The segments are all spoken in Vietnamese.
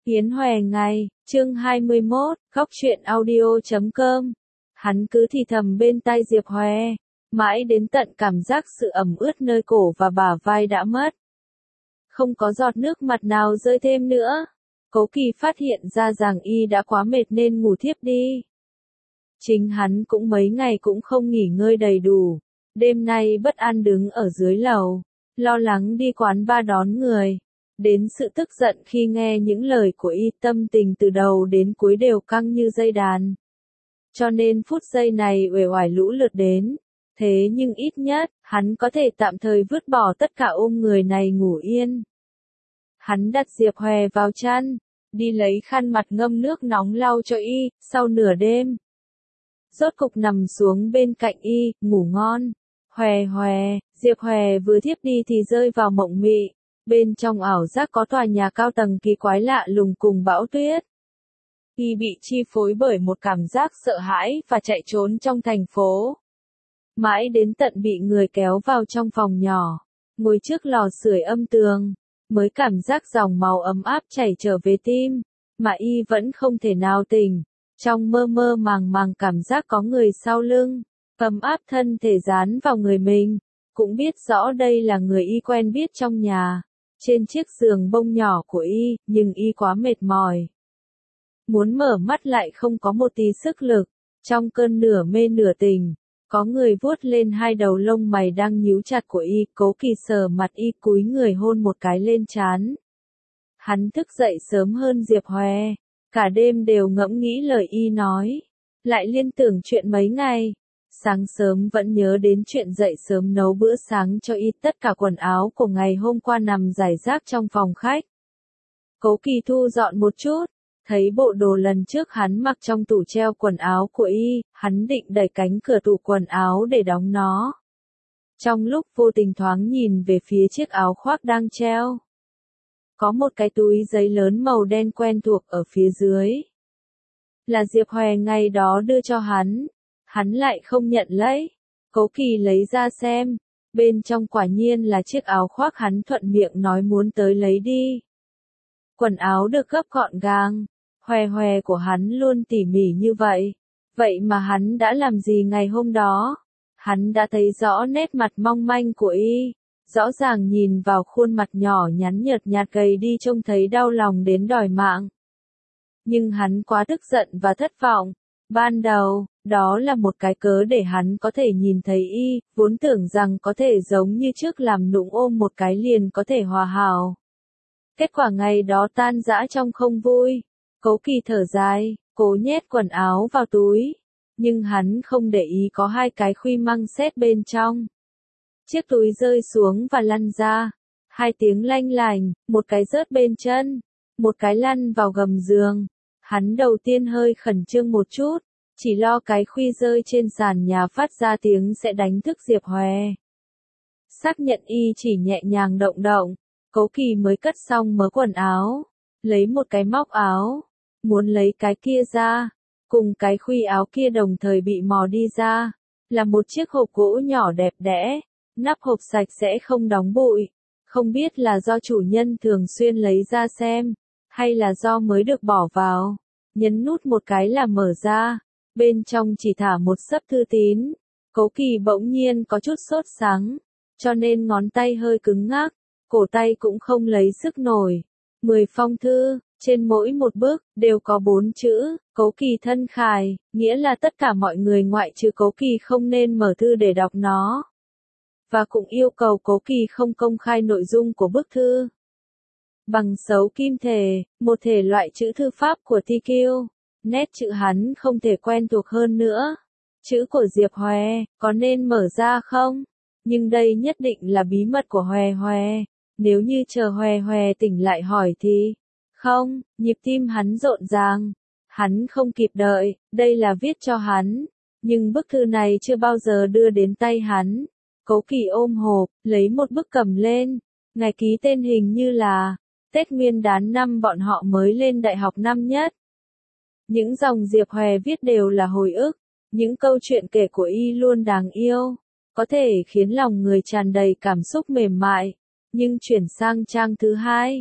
Yến Hòe ngày, chương 21, góc truyện audio.com. Hắn cứ thì thầm bên tai Diệp Hòe, mãi đến tận cảm giác sự ẩm ướt nơi cổ và bả vai đã mất. Không có giọt nước mặt nào rơi thêm nữa. Cố Kỳ phát hiện ra rằng y đã quá mệt nên ngủ thiếp đi. Chính hắn cũng mấy ngày cũng không nghỉ ngơi đầy đủ. Đêm nay bất an đứng ở dưới lầu, lo lắng đi quán bar đón người. Đến sự tức giận khi nghe những lời của y, tâm tình từ đầu đến cuối đều căng như dây đàn. Cho nên phút giây này uể oải lũ lượt đến. Thế nhưng ít nhất, hắn có thể tạm thời vứt bỏ tất cả ôm người này ngủ yên. Hắn đặt Diệp Hòe vào chăn, đi lấy khăn mặt ngâm nước nóng lau cho y, sau nửa đêm. Rốt cục nằm xuống bên cạnh y, ngủ ngon. Hòe hòe, Diệp Hòe vừa thiếp đi thì rơi vào mộng mị. Bên trong ảo giác có tòa nhà cao tầng kỳ quái lạ lùng cùng bão tuyết. Y bị chi phối bởi một cảm giác sợ hãi và chạy trốn trong thành phố. Mãi đến tận bị người kéo vào trong phòng nhỏ, ngồi trước lò sưởi âm tường, mới cảm giác dòng máu ấm áp chảy trở về tim, mà y vẫn không thể nào tỉnh. Trong mơ mơ màng màng cảm giác có người sau lưng, ấm áp thân thể dán vào người mình, cũng biết rõ đây là người y quen biết trong nhà. Trên chiếc giường bông nhỏ của y, nhưng y quá mệt mỏi. Muốn mở mắt lại không có một tí sức lực. Trong cơn nửa mê nửa tỉnh, có người vuốt lên hai đầu lông mày đang nhíu chặt của y, Cố Kỳ sờ mặt y, cúi người hôn một cái lên trán. Hắn thức dậy sớm hơn Diệp Hòe, cả đêm đều ngẫm nghĩ lời y nói, lại liên tưởng chuyện mấy ngày. Sáng sớm vẫn nhớ đến chuyện dậy sớm nấu bữa sáng cho y, tất cả quần áo của ngày hôm qua nằm rải rác trong phòng khách. Cố Kỳ thu dọn một chút, thấy bộ đồ lần trước hắn mặc trong tủ treo quần áo của y, hắn định đẩy cánh cửa tủ quần áo để đóng nó. Trong lúc vô tình thoáng nhìn về phía chiếc áo khoác đang treo, có một cái túi giấy lớn màu đen quen thuộc ở phía dưới. Là Diệp Hòe ngày đó đưa cho hắn. Hắn lại không nhận lấy. Cố Kỳ lấy ra xem, bên trong quả nhiên là chiếc áo khoác hắn thuận miệng nói muốn tới lấy đi. Quần áo được gấp gọn gàng, Hòe hòe của hắn luôn tỉ mỉ như vậy. Vậy mà hắn đã làm gì ngày hôm đó? Hắn đã thấy rõ nét mặt mong manh của y, rõ ràng nhìn vào khuôn mặt nhỏ nhắn nhợt nhạt gầy đi trông thấy đau lòng đến đòi mạng. Nhưng hắn quá tức giận và thất vọng. Ban đầu, đó là một cái cớ để hắn có thể nhìn thấy y, vốn tưởng rằng có thể giống như trước làm nũng ôm một cái liền có thể hòa hảo. Kết quả ngày đó tan rã trong không vui. Cố Kỳ thở dài, cố nhét quần áo vào túi. Nhưng hắn không để ý có hai cái khuy măng xét bên trong. Chiếc túi rơi xuống và lăn ra. Hai tiếng lanh lành, một cái rớt bên chân, một cái lăn vào gầm giường. Hắn đầu tiên hơi khẩn trương một chút, chỉ lo cái khuy rơi trên sàn nhà phát ra tiếng sẽ đánh thức Diệp Hòe. Xác nhận y chỉ nhẹ nhàng động động, Cố Kỳ mới cất xong mớ quần áo, lấy một cái móc áo, muốn lấy cái kia ra, cùng cái khuy áo kia đồng thời bị mò đi ra, là một chiếc hộp gỗ nhỏ đẹp đẽ, nắp hộp sạch sẽ không đóng bụi, không biết là do chủ nhân thường xuyên lấy ra xem, hay là do mới được bỏ vào. Nhấn nút một cái là mở ra, bên trong chỉ thả một xấp thư tín. Cố Kỳ bỗng nhiên có chút sốt sắng, cho nên ngón tay hơi cứng ngắc, cổ tay cũng không lấy sức nổi. 10 phong thư, trên mỗi một bức, đều có 4 chữ, Cố Kỳ thân khải, nghĩa là tất cả mọi người ngoại trừ Cố Kỳ không nên mở thư để đọc nó. Và cũng yêu cầu Cố Kỳ không công khai nội dung của bức thư. Bằng dấu kim thể, một thể loại chữ thư pháp của TQ. Nét chữ hắn không thể quen thuộc hơn nữa. Chữ của Diệp Hòe, có nên mở ra không? Nhưng đây nhất định là bí mật của Hòe Hòe. Nếu như chờ Hòe Hòe tỉnh lại hỏi thì... Không, nhịp tim hắn rộn ràng. Hắn không kịp đợi, đây là viết cho hắn. Nhưng bức thư này chưa bao giờ đưa đến tay hắn. Cố Kỳ ôm hộp, lấy một bức cầm lên. Ngày ký tên hình như là... Tết Nguyên đán năm bọn họ mới lên đại học năm nhất. Những dòng Diệp Hòe viết đều là hồi ức, những câu chuyện kể của y luôn đáng yêu, có thể khiến lòng người tràn đầy cảm xúc mềm mại. Nhưng chuyển sang trang thứ hai,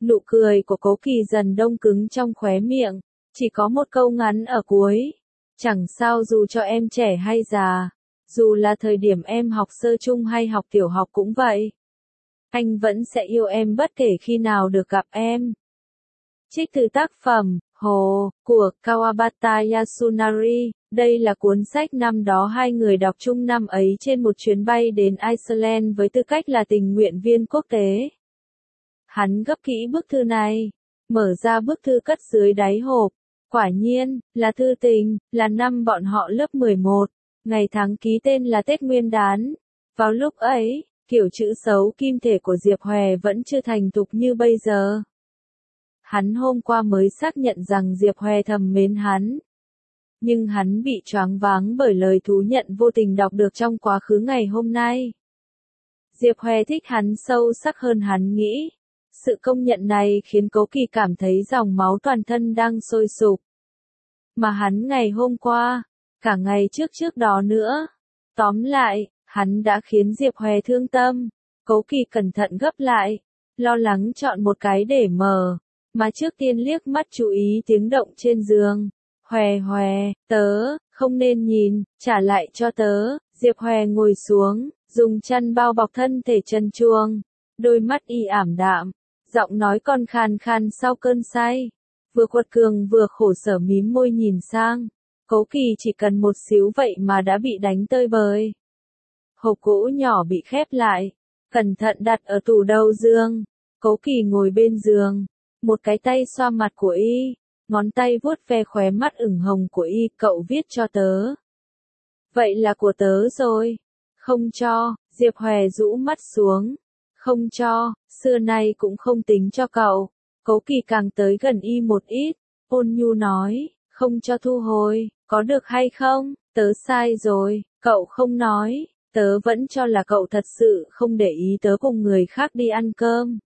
Nụ cười của Cố Kỳ dần đông cứng trong khóe miệng, chỉ có một câu ngắn ở cuối. Chẳng sao dù cho em trẻ hay già, dù là thời điểm em học sơ trung hay học tiểu học cũng vậy. Anh vẫn sẽ yêu em bất kể khi nào được gặp em. Trích từ tác phẩm, Hồ, của Kawabata Yasunari, đây là cuốn sách năm đó hai người đọc chung năm ấy trên một chuyến bay đến Iceland với tư cách là tình nguyện viên quốc tế. Hắn gấp kỹ bức thư này, mở ra bức thư cất dưới đáy hộp. Quả nhiên, là thư tình, là năm bọn họ lớp 11, ngày tháng ký tên là Tết Nguyên đán. Vào lúc ấy, kiểu chữ xấu kim thể của Diệp Hòe vẫn chưa thành thục như bây giờ. Hắn hôm qua mới xác nhận rằng Diệp Hòe thầm mến hắn. Nhưng hắn bị choáng váng bởi lời thú nhận vô tình đọc được trong quá khứ ngày hôm nay. Diệp Hòe thích hắn sâu sắc hơn hắn nghĩ. Sự công nhận này khiến Cố Kỳ cảm thấy dòng máu toàn thân đang sôi sục. Mà hắn ngày hôm qua, cả ngày trước đó nữa. Tóm lại, hắn đã khiến Diệp Hòe thương tâm. Cố Kỳ cẩn thận gấp lại, lo lắng chọn một cái để mở, mà trước tiên liếc mắt chú ý tiếng động trên giường. Hòe hòe, tớ, không nên nhìn, trả lại cho tớ. Diệp Hòe ngồi xuống, dùng chăn bao bọc thân thể trần truồng, đôi mắt y ảm đạm, giọng nói còn khàn khàn sau cơn say. Vừa quật cường vừa khổ sở mím môi nhìn sang. Cố Kỳ chỉ cần một xíu vậy mà đã bị đánh tơi bời. Hộp gỗ nhỏ bị khép lại, cẩn thận đặt ở tủ đầu giường. Cố Kỳ ngồi bên giường, một cái tay xoa mặt của y, ngón tay vuốt ve khóe mắt ửng hồng của y. Cậu viết cho tớ. Vậy là của tớ rồi. Không cho, Diệp Hòe rũ mắt xuống. Không cho, xưa nay cũng không tính cho cậu. Cố Kỳ càng tới gần y một ít, ôn nhu nói, không cho thu hồi, có được hay không? Tớ sai rồi, cậu không nói, tớ vẫn cho là cậu thật sự không để ý tớ cùng người khác đi ăn cơm.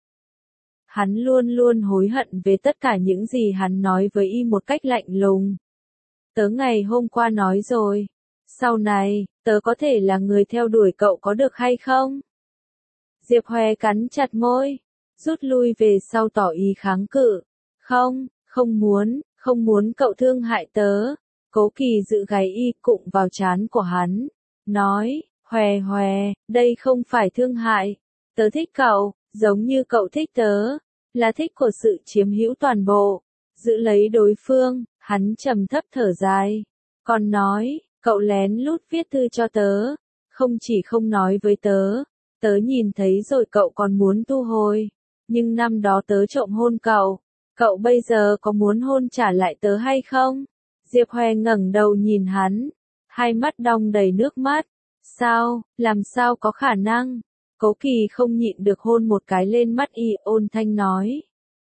Hắn luôn luôn hối hận về tất cả những gì hắn nói với y một cách lạnh lùng. Tớ ngày hôm qua nói rồi, sau này, tớ có thể là người theo đuổi cậu có được hay không? Diệp Hòe cắn chặt môi, rút lui về sau tỏ ý kháng cự. Không, không muốn cậu thương hại tớ. Cố Kỳ giữ gáy y cụng vào trán của hắn, nói, Hòe Hòe, đây không phải thương hại. Tớ thích cậu, giống như cậu thích tớ, là thích của sự chiếm hữu toàn bộ. Giữ lấy đối phương, hắn trầm thấp thở dài. Còn nói, cậu lén lút viết thư cho tớ, không chỉ không nói với tớ. Tớ nhìn thấy rồi cậu còn muốn thu hồi. Nhưng năm đó tớ trộm hôn cậu. Cậu bây giờ có muốn hôn trả lại tớ hay không? Diệp Hòe ngẩng đầu nhìn hắn. Hai mắt đong đầy nước mắt. Sao, làm sao có khả năng? Cố Kỳ không nhịn được hôn một cái lên mắt y, ôn thanh nói.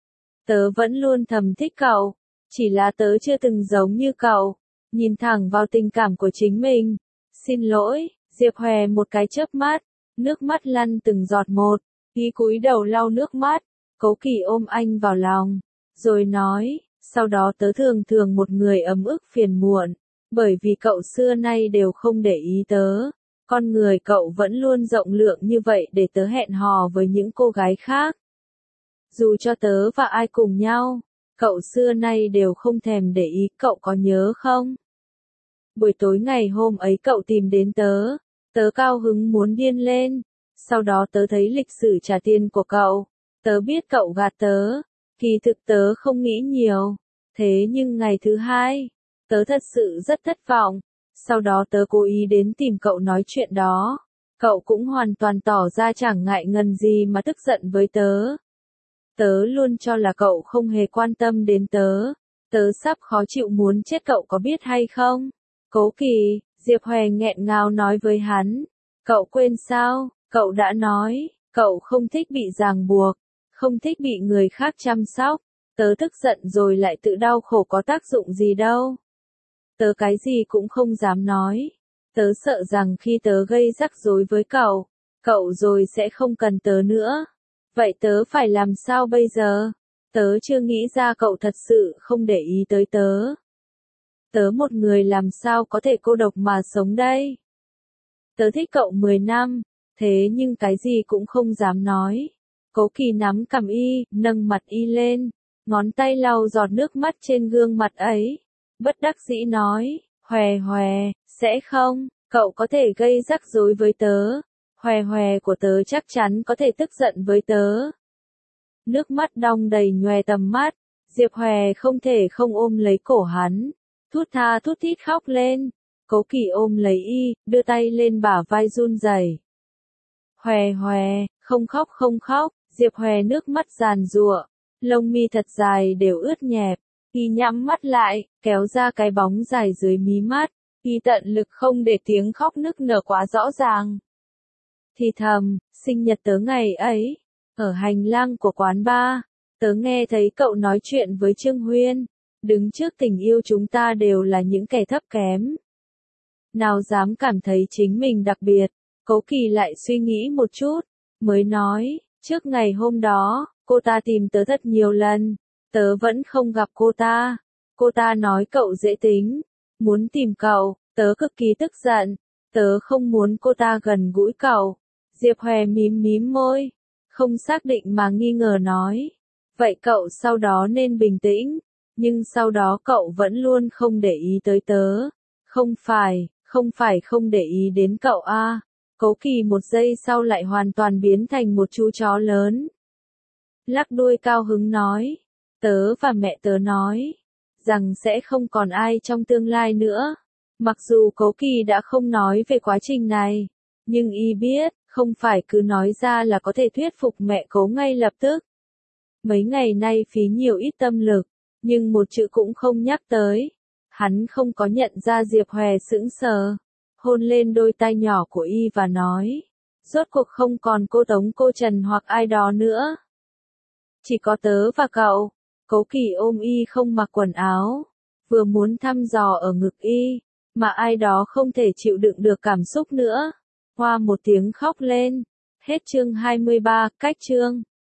Tớ vẫn luôn thầm thích cậu. Chỉ là tớ chưa từng giống như cậu. Nhìn thẳng vào tình cảm của chính mình. Xin lỗi, Diệp Hòe một cái chớp mắt. Nước mắt lăn từng giọt một, y cúi đầu lau nước mắt. Cố Kỳ ôm anh vào lòng, rồi nói, sau đó tớ thường một người ấm ức phiền muộn, bởi vì cậu xưa nay đều không để ý tớ. Con người cậu vẫn luôn rộng lượng như vậy để tớ hẹn hò với những cô gái khác. Dù cho tớ và ai cùng nhau, cậu xưa nay đều không thèm để ý, cậu có nhớ không? Buổi tối ngày hôm ấy cậu tìm đến tớ. Tớ cao hứng muốn điên lên. Sau đó tớ thấy lịch sử trả tiền của cậu. Tớ biết cậu gạt tớ. Kỳ thực tớ không nghĩ nhiều. Thế nhưng ngày thứ hai, tớ thật sự rất thất vọng. Sau đó tớ cố ý đến tìm cậu nói chuyện đó. Cậu cũng hoàn toàn tỏ ra chẳng ngại ngần gì mà tức giận với tớ. Tớ luôn cho là cậu không hề quan tâm đến tớ. Tớ sắp khó chịu muốn chết, cậu có biết hay không? Cố Kỳ, Diệp Hòe nghẹn ngào nói với hắn. Cậu quên sao, cậu đã nói, cậu không thích bị ràng buộc, không thích bị người khác chăm sóc. Tớ tức giận rồi lại tự đau khổ có tác dụng gì đâu. Tớ cái gì cũng không dám nói. Tớ sợ rằng khi tớ gây rắc rối với cậu rồi sẽ không cần tớ nữa. Vậy tớ phải làm sao bây giờ? Tớ chưa nghĩ ra cậu thật sự không để ý tới tớ. Tớ một người làm sao có thể cô độc mà sống đây? Tớ thích cậu 10 năm, thế nhưng cái gì cũng không dám nói. Cố Kỳ nắm cằm y, nâng mặt y lên, ngón tay lau giọt nước mắt trên gương mặt ấy. Bất đắc dĩ nói, Hòe hòe, sẽ không, cậu có thể gây rắc rối với tớ. Hòe hòe của tớ chắc chắn có thể tức giận với tớ. Nước mắt đong đầy nhòe tầm mắt, Diệp Hòe không thể không ôm lấy cổ hắn. Thút tha thút thít khóc lên. Cố Kỳ ôm lấy y, đưa tay lên bả vai run rẩy. Hòe hòe, không khóc không khóc, Diệp Hòe nước mắt giàn giụa, lông mi thật dài đều ướt nhẹp, y nhắm mắt lại, kéo ra cái bóng dài dưới mí mắt, y tận lực không để tiếng khóc nức nở quá rõ ràng. Thì thầm, sinh nhật tớ ngày ấy, ở hành lang của quán bar, tớ nghe thấy cậu nói chuyện với Trương Huyên, đứng trước tình yêu chúng ta đều là những kẻ thấp kém. Nào dám cảm thấy chính mình đặc biệt. Cố Kỳ lại suy nghĩ một chút, mới nói, trước ngày hôm đó, cô ta tìm tớ thật nhiều lần, tớ vẫn không gặp cô ta. Cô ta nói cậu dễ tính, muốn tìm cậu, tớ cực kỳ tức giận, tớ không muốn cô ta gần gũi cậu. Diệp Hòe mím mím môi, không xác định mà nghi ngờ nói, vậy cậu sau đó nên bình tĩnh, nhưng sau đó cậu vẫn luôn không để ý tới tớ. Không phải không để ý đến cậu à. Cố Kỳ một giây sau lại hoàn toàn biến thành một chú chó lớn. Lắc đuôi cao hứng nói, tớ và mẹ tớ nói, rằng sẽ không còn ai trong tương lai nữa. Mặc dù Cố Kỳ đã không nói về quá trình này, nhưng y biết, không phải cứ nói ra là có thể thuyết phục mẹ Cố ngay lập tức. Mấy ngày nay phí nhiều ít tâm lực, nhưng một chữ cũng không nhắc tới. Hắn không có nhận ra Diệp Hòe sững sờ, hôn lên đôi tay nhỏ của y và nói, rốt cuộc không còn cô Tống cô Trần hoặc ai đó nữa. Chỉ có tớ và cậu. Cố Kỳ ôm y không mặc quần áo, vừa muốn thăm dò ở ngực y, mà ai đó không thể chịu đựng được cảm xúc nữa. Hoa một tiếng khóc lên. Hết chương 23, cách chương.